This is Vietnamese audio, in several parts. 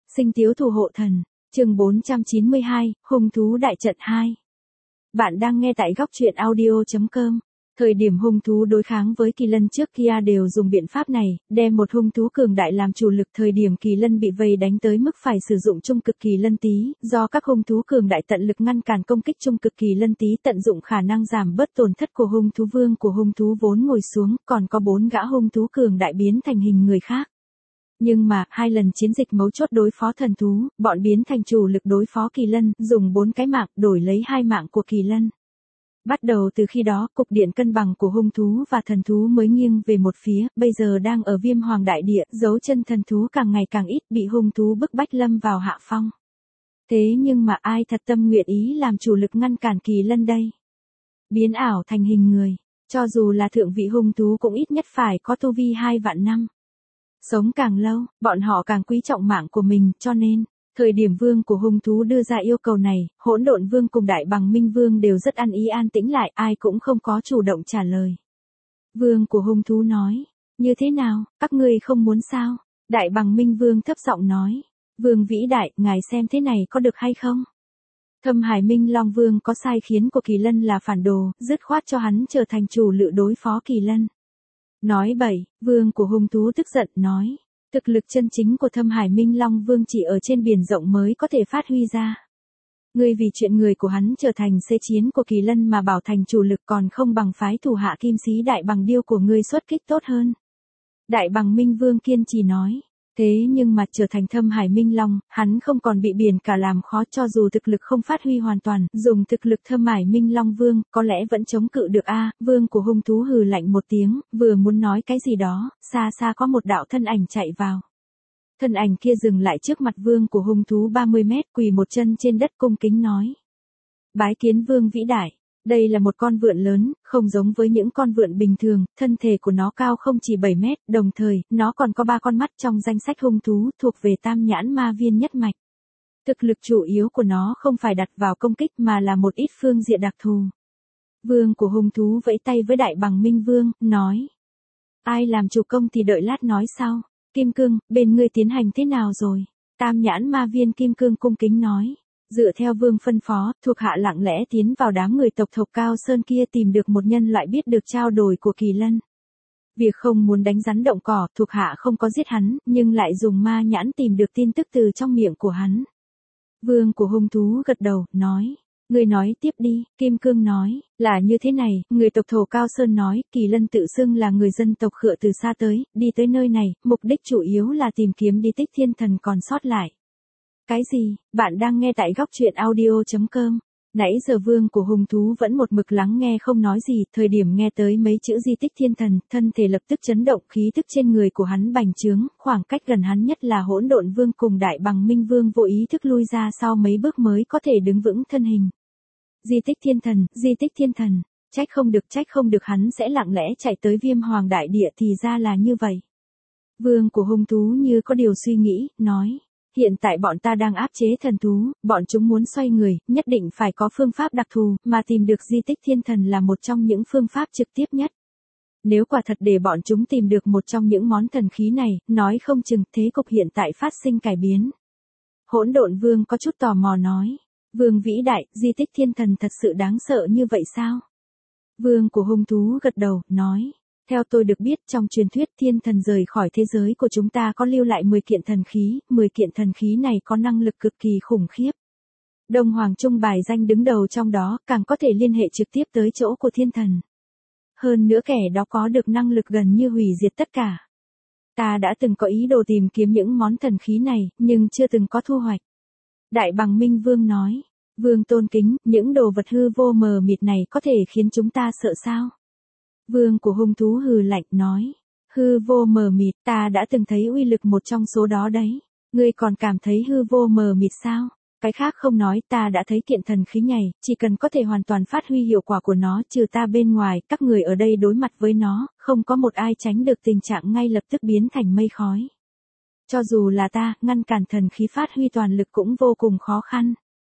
Sinh tiếu thủ hộ thần, chương 492, hung thú đại trận 2. Bạn đang nghe tại góc truyện audio.com. Thời điểm hung thú đối kháng với kỳ lân trước kia đều dùng biện pháp này, đem một hung thú cường đại làm chủ lực. Thời điểm kỳ lân bị vây đánh tới mức phải sử dụng trung cực kỳ lân tý, do các hung thú cường đại tận lực ngăn cản công kích trung cực kỳ lân tý, tận dụng khả năng giảm bớt tổn thất của hung thú. Vương của hung thú vốn ngồi xuống, còn có 4 gã hung thú cường đại biến thành hình người khác. Nhưng mà, 2 lần chiến dịch mấu chốt đối phó thần thú, bọn biến thành chủ lực đối phó kỳ lân, dùng 4 cái mạng đổi lấy 2 mạng của kỳ lân. Bắt đầu từ khi đó, cục diện cân bằng của hung thú và thần thú mới nghiêng về một phía, bây giờ đang ở Viêm Hoàng đại địa, dấu chân thần thú càng ngày càng ít, bị hung thú bức bách lâm vào hạ phong. Thế nhưng mà ai thật tâm nguyện ý làm chủ lực ngăn cản kỳ lân đây? Biến ảo thành hình người, cho dù là thượng vị hung thú cũng ít nhất phải có tu vi 2 vạn năm. Sống càng lâu, bọn họ càng quý trọng mạng của mình, cho nên, thời điểm vương của hung thú đưa ra yêu cầu này, Hỗn Độn Vương cùng Đại Bằng Minh Vương đều rất ăn ý an tĩnh lại, ai cũng không có chủ động trả lời. Vương của hung thú nói, như thế nào, các ngươi không muốn sao? Đại Bằng Minh Vương thấp giọng nói, Vương vĩ đại, ngài xem thế này có được hay không? Thâm Hải Minh Long Vương có sai khiến của kỳ lân là phản đồ, dứt khoát cho hắn trở thành chủ lự đối phó kỳ lân. Nói bậy, vương của hung thú tức giận nói, thực lực chân chính của Thâm Hải Minh Long Vương chỉ ở trên biển rộng mới có thể phát huy ra. Ngươi vì chuyện người của hắn trở thành xê chiến của kỳ lân mà bảo thành chủ lực, còn không bằng phái thủ hạ Kim Sĩ Đại Bằng Điêu của ngươi xuất kích tốt hơn. Đại Bằng Minh Vương kiên trì nói, thế nhưng mà trở thành Thâm Hải Minh Long, hắn không còn bị biển cả làm khó, cho dù thực lực không phát huy hoàn toàn, dùng thực lực Thâm Hải Minh Long Vương, có lẽ vẫn chống cự được a. Vương của hung thú hừ lạnh một tiếng, vừa muốn nói cái gì đó, xa xa có một đạo thân ảnh chạy vào. Thân ảnh kia dừng lại trước mặt vương của hung thú 30 mét, quỳ một chân trên đất cung kính nói. Bái kiến vương vĩ đại. Đây là một con vượn lớn, không giống với những con vượn bình thường, thân thể của nó cao không chỉ 7 mét, đồng thời, nó còn có 3 con mắt trong danh sách hung thú, thuộc về tam nhãn ma viên nhất mạch. Thực lực chủ yếu của nó không phải đặt vào công kích mà là một ít phương diện đặc thù. Vương của hung thú vẫy tay với Đại Bằng Minh Vương, nói. Ai làm chủ công thì đợi lát nói sau. Kim Cương, bên ngươi tiến hành thế nào rồi? Tam nhãn ma viên Kim Cương cung kính nói. Dựa theo vương phân phó, thuộc hạ lặng lẽ tiến vào đám người tộc Cao Sơn kia, tìm được một nhân loại biết được trao đổi của kỳ lân. Việc không muốn đánh rắn động cỏ, thuộc hạ không có giết hắn, nhưng lại dùng ma nhãn tìm được tin tức từ trong miệng của hắn. Vương của hung thú gật đầu, nói. Người nói tiếp đi. Kim Cương nói, là như thế này, người tộc Cao Sơn nói, kỳ lân tự xưng là người dân tộc Khựa từ xa tới, đi tới nơi này, mục đích chủ yếu là tìm kiếm di tích thiên thần còn sót lại. Cái gì? Bạn đang nghe tại góc truyện audio.com. Nãy giờ vương của hung thú vẫn một mực lắng nghe không nói gì, thời điểm nghe tới mấy chữ di tích thiên thần, thân thể lập tức chấn động, khí tức trên người của hắn bành trướng, khoảng cách gần hắn nhất là Hỗn Độn Vương cùng Đại Bằng Minh Vương vô ý thức lui ra sau mấy bước mới có thể đứng vững thân hình. Di tích thiên thần, trách không được hắn sẽ lặng lẽ chạy tới Viêm Hoàng đại địa, thì ra là như vậy. Vương của hung thú như có điều suy nghĩ, nói. Hiện tại bọn ta đang áp chế thần thú, bọn chúng muốn xoay người, nhất định phải có phương pháp đặc thù, mà tìm được di tích thiên thần là một trong những phương pháp trực tiếp nhất. Nếu quả thật để bọn chúng tìm được một trong những món thần khí này, nói không chừng thế cục hiện tại phát sinh cải biến. Hỗn Độn Vương có chút tò mò nói. Vương vĩ đại, di tích thiên thần thật sự đáng sợ như vậy sao? Vương của hung thú gật đầu, nói. Theo tôi được biết, trong truyền thuyết thiên thần rời khỏi thế giới của chúng ta có lưu lại 10 kiện thần khí, 10 kiện thần khí này có năng lực cực kỳ khủng khiếp. Đông Hoàng Trung bài danh đứng đầu trong đó, càng có thể liên hệ trực tiếp tới chỗ của thiên thần. Hơn nữa kẻ đó có được năng lực gần như hủy diệt tất cả. Ta đã từng có ý đồ tìm kiếm những món thần khí này, nhưng chưa từng có thu hoạch. Đại Bằng Minh Vương nói, Vương tôn kính, những đồ vật hư vô mờ mịt này có thể khiến chúng ta sợ sao? Vương của hung thú hừ lạnh nói, hư vô mờ mịt, ta đã từng thấy uy lực một trong số đó đấy. Ngươi còn cảm thấy hư vô mờ mịt sao? Cái khác không nói, ta đã thấy kiện thần khí này, chỉ cần có thể hoàn toàn phát huy hiệu quả của nó, trừ ta bên ngoài, các người ở đây đối mặt với nó, không có một ai tránh được tình trạng ngay lập tức biến thành mây khói. Cho dù là ta, ngăn cản thần khí phát huy toàn lực cũng vô cùng khó khăn.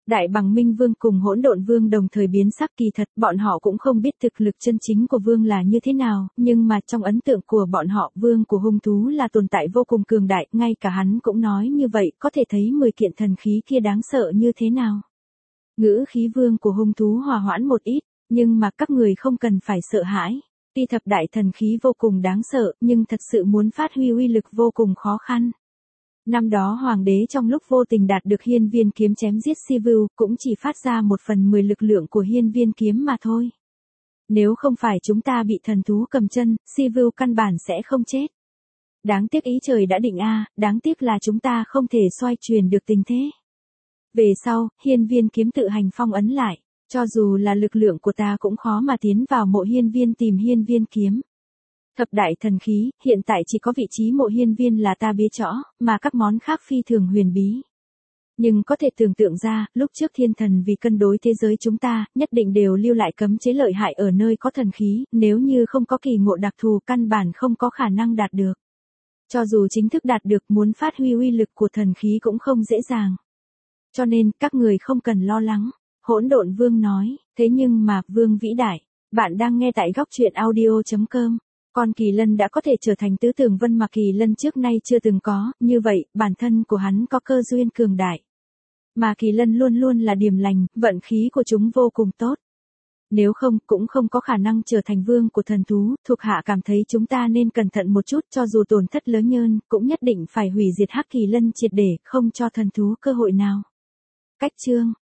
Đại Bằng Minh Vương cùng Hỗn Độn Vương đồng thời biến sắc, kỳ thật bọn họ cũng không biết thực lực chân chính của Vương là như thế nào, nhưng mà trong ấn tượng của bọn họ, Vương của hung thú là tồn tại vô cùng cường đại, ngay cả hắn cũng nói như vậy, có thể thấy 10 kiện thần khí kia đáng sợ như thế nào. Ngữ khí Vương của hung thú hòa hoãn một ít, nhưng mà các người không cần phải sợ hãi. Tuy thập đại thần khí vô cùng đáng sợ, nhưng thật sự muốn phát huy uy lực vô cùng khó khăn. Năm đó hoàng đế trong lúc vô tình đạt được hiên viên kiếm chém giết Sivu, cũng chỉ phát ra 1/10 lực lượng của hiên viên kiếm mà thôi. Nếu không phải chúng ta bị thần thú cầm chân, Sivu căn bản sẽ không chết. Đáng tiếc ý trời đã định đáng tiếc là chúng ta không thể xoay chuyển được tình thế. Về sau, hiên viên kiếm tự hành phong ấn lại, cho dù là lực lượng của ta cũng khó mà tiến vào mộ hiên viên tìm hiên viên kiếm. Thập đại thần khí, hiện tại chỉ có vị trí mộ hiên viên là ta bế trõ, mà các món khác phi thường huyền bí. Nhưng có thể tưởng tượng ra, lúc trước thiên thần vì cân đối thế giới chúng ta, nhất định đều lưu lại cấm chế lợi hại ở nơi có thần khí, nếu như không có kỳ ngộ đặc thù căn bản không có khả năng đạt được. Cho dù chính thức đạt được, muốn phát huy uy lực của thần khí cũng không dễ dàng. Cho nên, các người không cần lo lắng. Hỗn Độn Vương nói, thế nhưng mà, Vương vĩ đại, bạn đang nghe tại góc truyện audio.com. Con kỳ lân đã có thể trở thành tứ tường vân mà kỳ lân trước nay chưa từng có, như vậy, bản thân của hắn có cơ duyên cường đại. Mà kỳ lân luôn luôn là điềm lành, vận khí của chúng vô cùng tốt. Nếu không, cũng không có khả năng trở thành vương của thần thú, thuộc hạ cảm thấy chúng ta nên cẩn thận một chút, cho dù tổn thất lớn nhơn, cũng nhất định phải hủy diệt hắc kỳ lân triệt để, không cho thần thú cơ hội nào. Cách chương